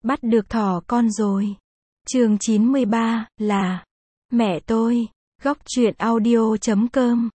Bắt được thỏ con rồi. Chương 93 là mẹ tôi. Góc truyện audio.com.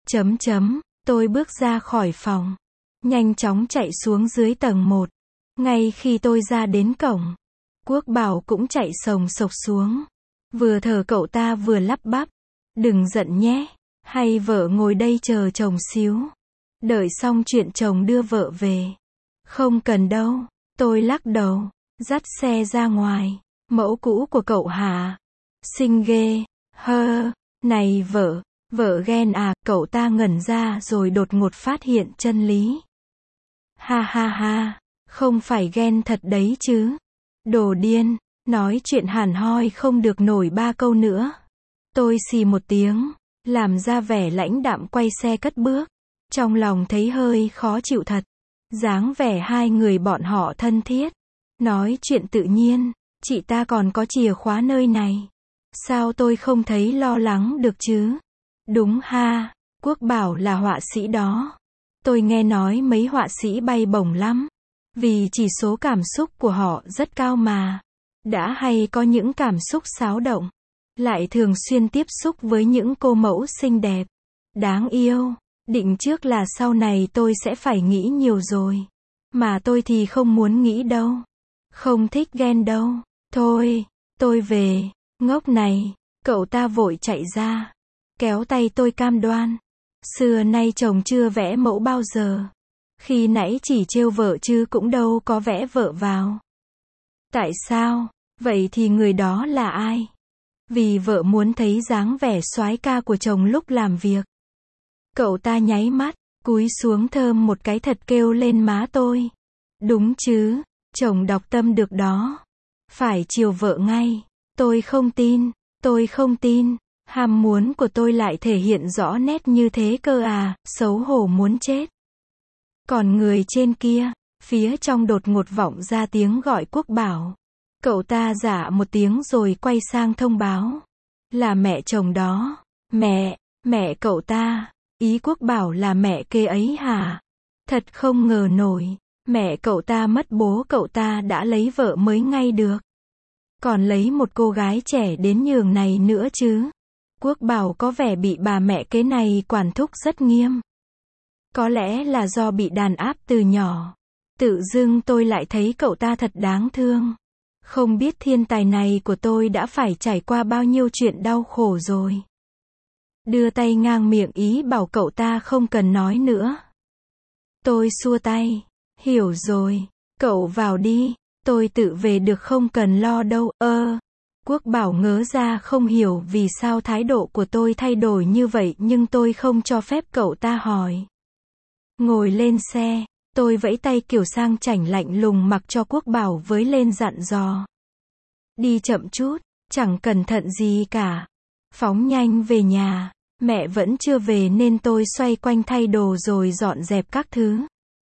Tôi bước ra khỏi phòng, nhanh chóng chạy xuống dưới tầng 1. Ngay khi tôi ra đến cổng, Quốc Bảo cũng chạy xồng xộc xuống. Vừa thở cậu ta vừa lắp bắp. Đừng giận nhé. Hay vợ ngồi đây chờ chồng xíu. Đợi xong chuyện chồng đưa vợ về. Không cần đâu. Tôi lắc đầu, dắt xe ra ngoài. Mẫu cũ của cậu hả? Xinh ghê. Này vợ ghen à? Cậu ta ngẩn ra rồi đột ngột phát hiện chân lý. Ha ha ha, không phải ghen thật đấy chứ. Đồ điên, nói chuyện hàn hoi không được nổi 3 câu nữa. Tôi xì một tiếng, làm ra vẻ lãnh đạm quay xe cất bước. Trong lòng thấy hơi khó chịu thật. Dáng vẻ hai người bọn họ thân thiết. Nói chuyện tự nhiên, chị ta còn có chìa khóa nơi này. Sao tôi không thấy lo lắng được chứ? Đúng ha, Quốc Bảo là họa sĩ đó. Tôi nghe nói mấy họa sĩ bay bổng lắm. Vì chỉ số cảm xúc của họ rất cao mà. Đã hay có những cảm xúc xáo động. Lại thường xuyên tiếp xúc với những cô mẫu xinh đẹp. Đáng yêu. Định trước là sau này tôi sẽ phải nghĩ nhiều rồi. Mà tôi thì không muốn nghĩ đâu. Không thích ghen đâu. Thôi, tôi về. Ngốc này. Cậu ta vội chạy ra. Kéo tay tôi cam đoan. Xưa nay chồng chưa vẽ mẫu bao giờ. Khi nãy chỉ trêu vợ chứ cũng đâu có vẽ vợ vào. Tại sao? Vậy thì người đó là ai? Vì vợ muốn thấy dáng vẻ soái ca của chồng lúc làm việc. Cậu ta nháy mắt, cúi xuống thơm một cái thật kêu lên má tôi. Đúng chứ, chồng đọc tâm được đó. Phải chiều vợ ngay. Tôi không tin. Ham muốn của tôi lại thể hiện rõ nét như thế cơ à, xấu hổ muốn chết. Còn người trên kia, phía trong đột ngột vọng ra tiếng gọi Quốc Bảo. Cậu ta dạ một tiếng rồi quay sang thông báo. Là mẹ chồng đó. Mẹ cậu ta. Ý Quốc Bảo là mẹ kê ấy hả? Thật không ngờ nổi. Mẹ cậu ta mất bố cậu ta đã lấy vợ mới ngay được. Còn lấy một cô gái trẻ đến nhường này nữa chứ. Quốc Bảo có vẻ bị bà mẹ kế này quản thúc rất nghiêm. Có lẽ là do bị đàn áp từ nhỏ. Tự dưng tôi lại thấy cậu ta thật đáng thương. Không biết thiên tài này của tôi đã phải trải qua bao nhiêu chuyện đau khổ rồi. Đưa tay ngang miệng ý bảo cậu ta không cần nói nữa. Tôi xua tay. Hiểu rồi. Cậu vào đi. Tôi tự về được không cần lo đâu. Quốc Bảo ngớ ra không hiểu vì sao thái độ của tôi thay đổi như vậy nhưng tôi không cho phép cậu ta hỏi. Ngồi lên xe, tôi vẫy tay kiểu sang chảnh lạnh lùng mặc cho Quốc Bảo với lên dặn dò. Đi chậm chút, chẳng cẩn thận gì cả. Phóng nhanh về nhà, mẹ vẫn chưa về nên tôi xoay quanh thay đồ rồi dọn dẹp các thứ.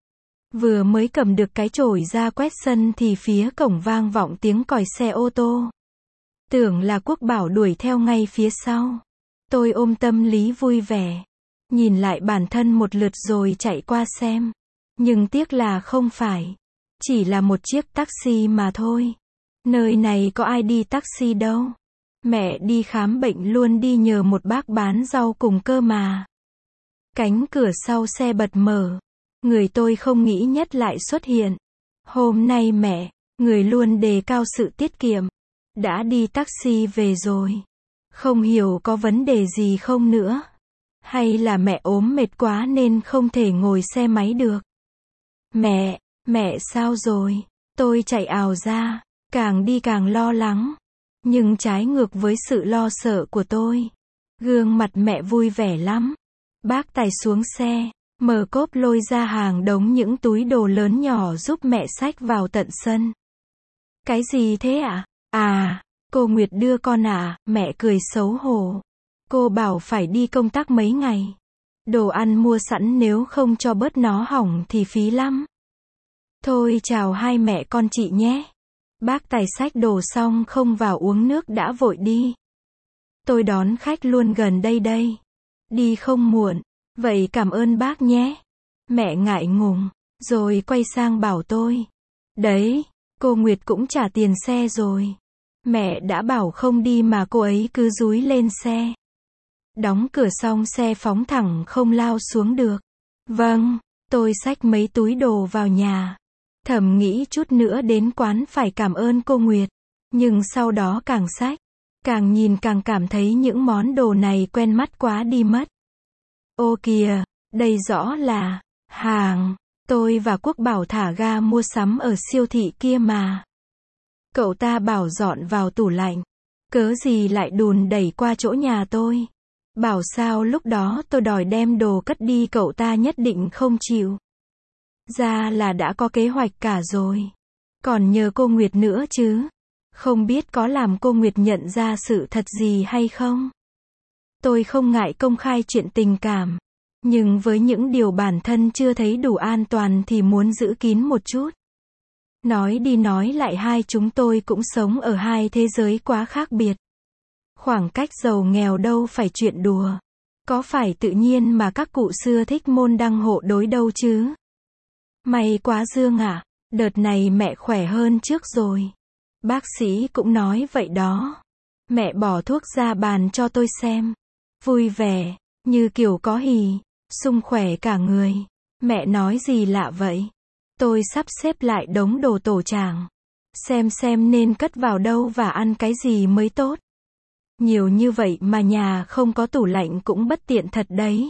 Vừa mới cầm được cái chổi ra quét sân thì phía cổng vang vọng tiếng còi xe ô tô. Tưởng là Quốc Bảo đuổi theo ngay phía sau. Tôi ôm tâm lý vui vẻ. Nhìn lại bản thân một lượt rồi chạy qua xem. Nhưng tiếc là không phải. Chỉ là một chiếc taxi mà thôi. Nơi này có ai đi taxi đâu. Mẹ đi khám bệnh luôn đi nhờ một bác bán rau cùng cơ mà. Cánh cửa sau xe bật mở. Người tôi không nghĩ nhất lại xuất hiện. Hôm nay mẹ, người luôn đề cao sự tiết kiệm. Đã đi taxi về rồi. Không hiểu có vấn đề gì không nữa. Hay là mẹ ốm mệt quá nên không thể ngồi xe máy được. Mẹ sao rồi? Tôi chạy ào ra. Càng đi càng lo lắng. Nhưng trái ngược với sự lo sợ của tôi. Gương mặt mẹ vui vẻ lắm. Bác tài xuống xe. Mở cốp lôi ra hàng đống những túi đồ lớn nhỏ giúp mẹ xách vào tận sân. Cái gì thế ạ? Cô Nguyệt đưa con à? Mẹ cười xấu hổ. Cô bảo phải đi công tác mấy ngày. Đồ ăn mua sẵn nếu không cho bớt nó hỏng thì phí lắm. Thôi chào hai mẹ con chị nhé. Bác tài xách đồ xong không vào uống nước đã vội đi. Tôi đón khách luôn gần đây. Đi không muộn. Vậy cảm ơn bác nhé. Mẹ ngại ngùng. Rồi quay sang bảo tôi. Đấy, Cô Nguyệt cũng trả tiền xe rồi. Mẹ đã bảo không đi mà cô ấy cứ dúi lên xe. Đóng cửa xong xe phóng thẳng không lao xuống được. Vâng, tôi xách mấy túi đồ vào nhà. Thầm nghĩ chút nữa đến quán phải cảm ơn cô Nguyệt. Nhưng sau đó càng xách, càng nhìn càng cảm thấy những món đồ này quen mắt quá đi mất. Ô kìa, đây rõ là hàng tôi và Quốc Bảo thả ga mua sắm ở siêu thị kia mà. Cậu ta bảo dọn vào tủ lạnh. Cớ gì lại đùn đẩy qua chỗ nhà tôi. Bảo sao lúc đó tôi đòi đem đồ cất đi cậu ta nhất định không chịu. Ra là đã có kế hoạch cả rồi. Còn nhờ cô Nguyệt nữa chứ. Không biết có làm cô Nguyệt nhận ra sự thật gì hay không? Tôi không ngại công khai chuyện tình cảm. Nhưng với những điều bản thân chưa thấy đủ an toàn thì muốn giữ kín một chút. Nói đi nói lại hai chúng tôi cũng sống ở hai thế giới quá khác biệt. Khoảng cách giàu nghèo đâu phải chuyện đùa. Có phải tự nhiên mà các cụ xưa thích môn đăng hộ đối đâu chứ? May quá Dương ạ, đợt này mẹ khỏe hơn trước rồi. Bác sĩ cũng nói vậy đó. Mẹ bỏ thuốc ra bàn cho tôi xem. Vui vẻ, như kiểu có hỉ, sung khỏe cả người. Mẹ nói gì lạ vậy? Tôi sắp xếp lại đống đồ tổ chảng. Xem nên cất vào đâu và ăn cái gì mới tốt. Nhiều như vậy mà nhà không có tủ lạnh cũng bất tiện thật đấy.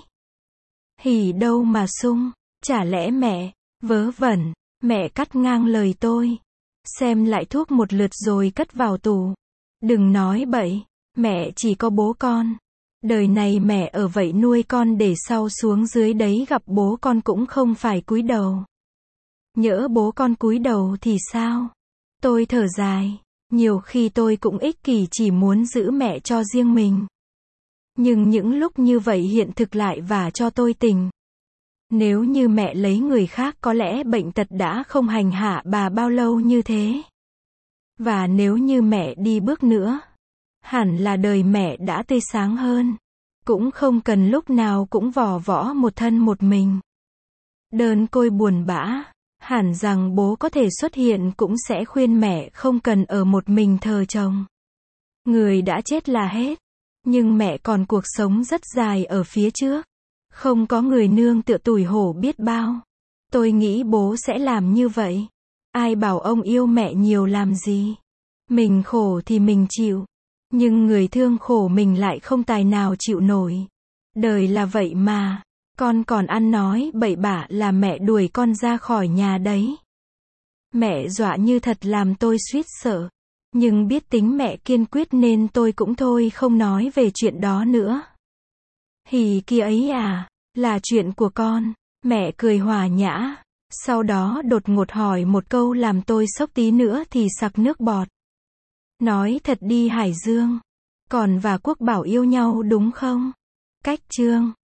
Hỉ đâu mà sung, chả lẽ mẹ, vớ vẩn, mẹ cắt ngang lời tôi. Xem lại thuốc một lượt rồi cất vào tủ. Đừng nói bậy, mẹ chỉ có bố con. Đời này mẹ ở vậy nuôi con để sau xuống dưới đấy gặp bố con cũng không phải cúi đầu. Nhỡ bố con cúi đầu thì sao? Tôi thở dài. Nhiều khi tôi cũng ích kỷ chỉ muốn giữ mẹ cho riêng mình. Nhưng những lúc như vậy hiện thực lại vả cho tôi tỉnh. Nếu như mẹ lấy người khác có lẽ bệnh tật đã không hành hạ bà bao lâu như thế. Và nếu như mẹ đi bước nữa, hẳn là đời mẹ đã tươi sáng hơn. Cũng không cần lúc nào cũng vò võ một thân một mình. Đơn côi buồn bã. Hẳn rằng bố có thể xuất hiện cũng sẽ khuyên mẹ không cần ở một mình thờ chồng. Người đã chết là hết. Nhưng mẹ còn cuộc sống rất dài ở phía trước. Không có người nương tựa tủi hổ biết bao. Tôi nghĩ bố sẽ làm như vậy. Ai bảo ông yêu mẹ nhiều làm gì. Mình khổ thì mình chịu. Nhưng người thương khổ mình lại không tài nào chịu nổi. Đời là vậy mà. Con còn ăn nói bậy bạ là mẹ đuổi con ra khỏi nhà đấy. Mẹ dọa như thật làm tôi suýt sợ. Nhưng biết tính mẹ kiên quyết nên tôi cũng thôi không nói về chuyện đó nữa. Hỉ kia ấy à, là chuyện của con. Mẹ cười hòa nhã. Sau đó đột ngột hỏi một câu làm tôi sốc tí nữa thì sặc nước bọt. Nói thật đi Hải Dương. Còn và Quốc Bảo yêu nhau đúng không? Cách Trương.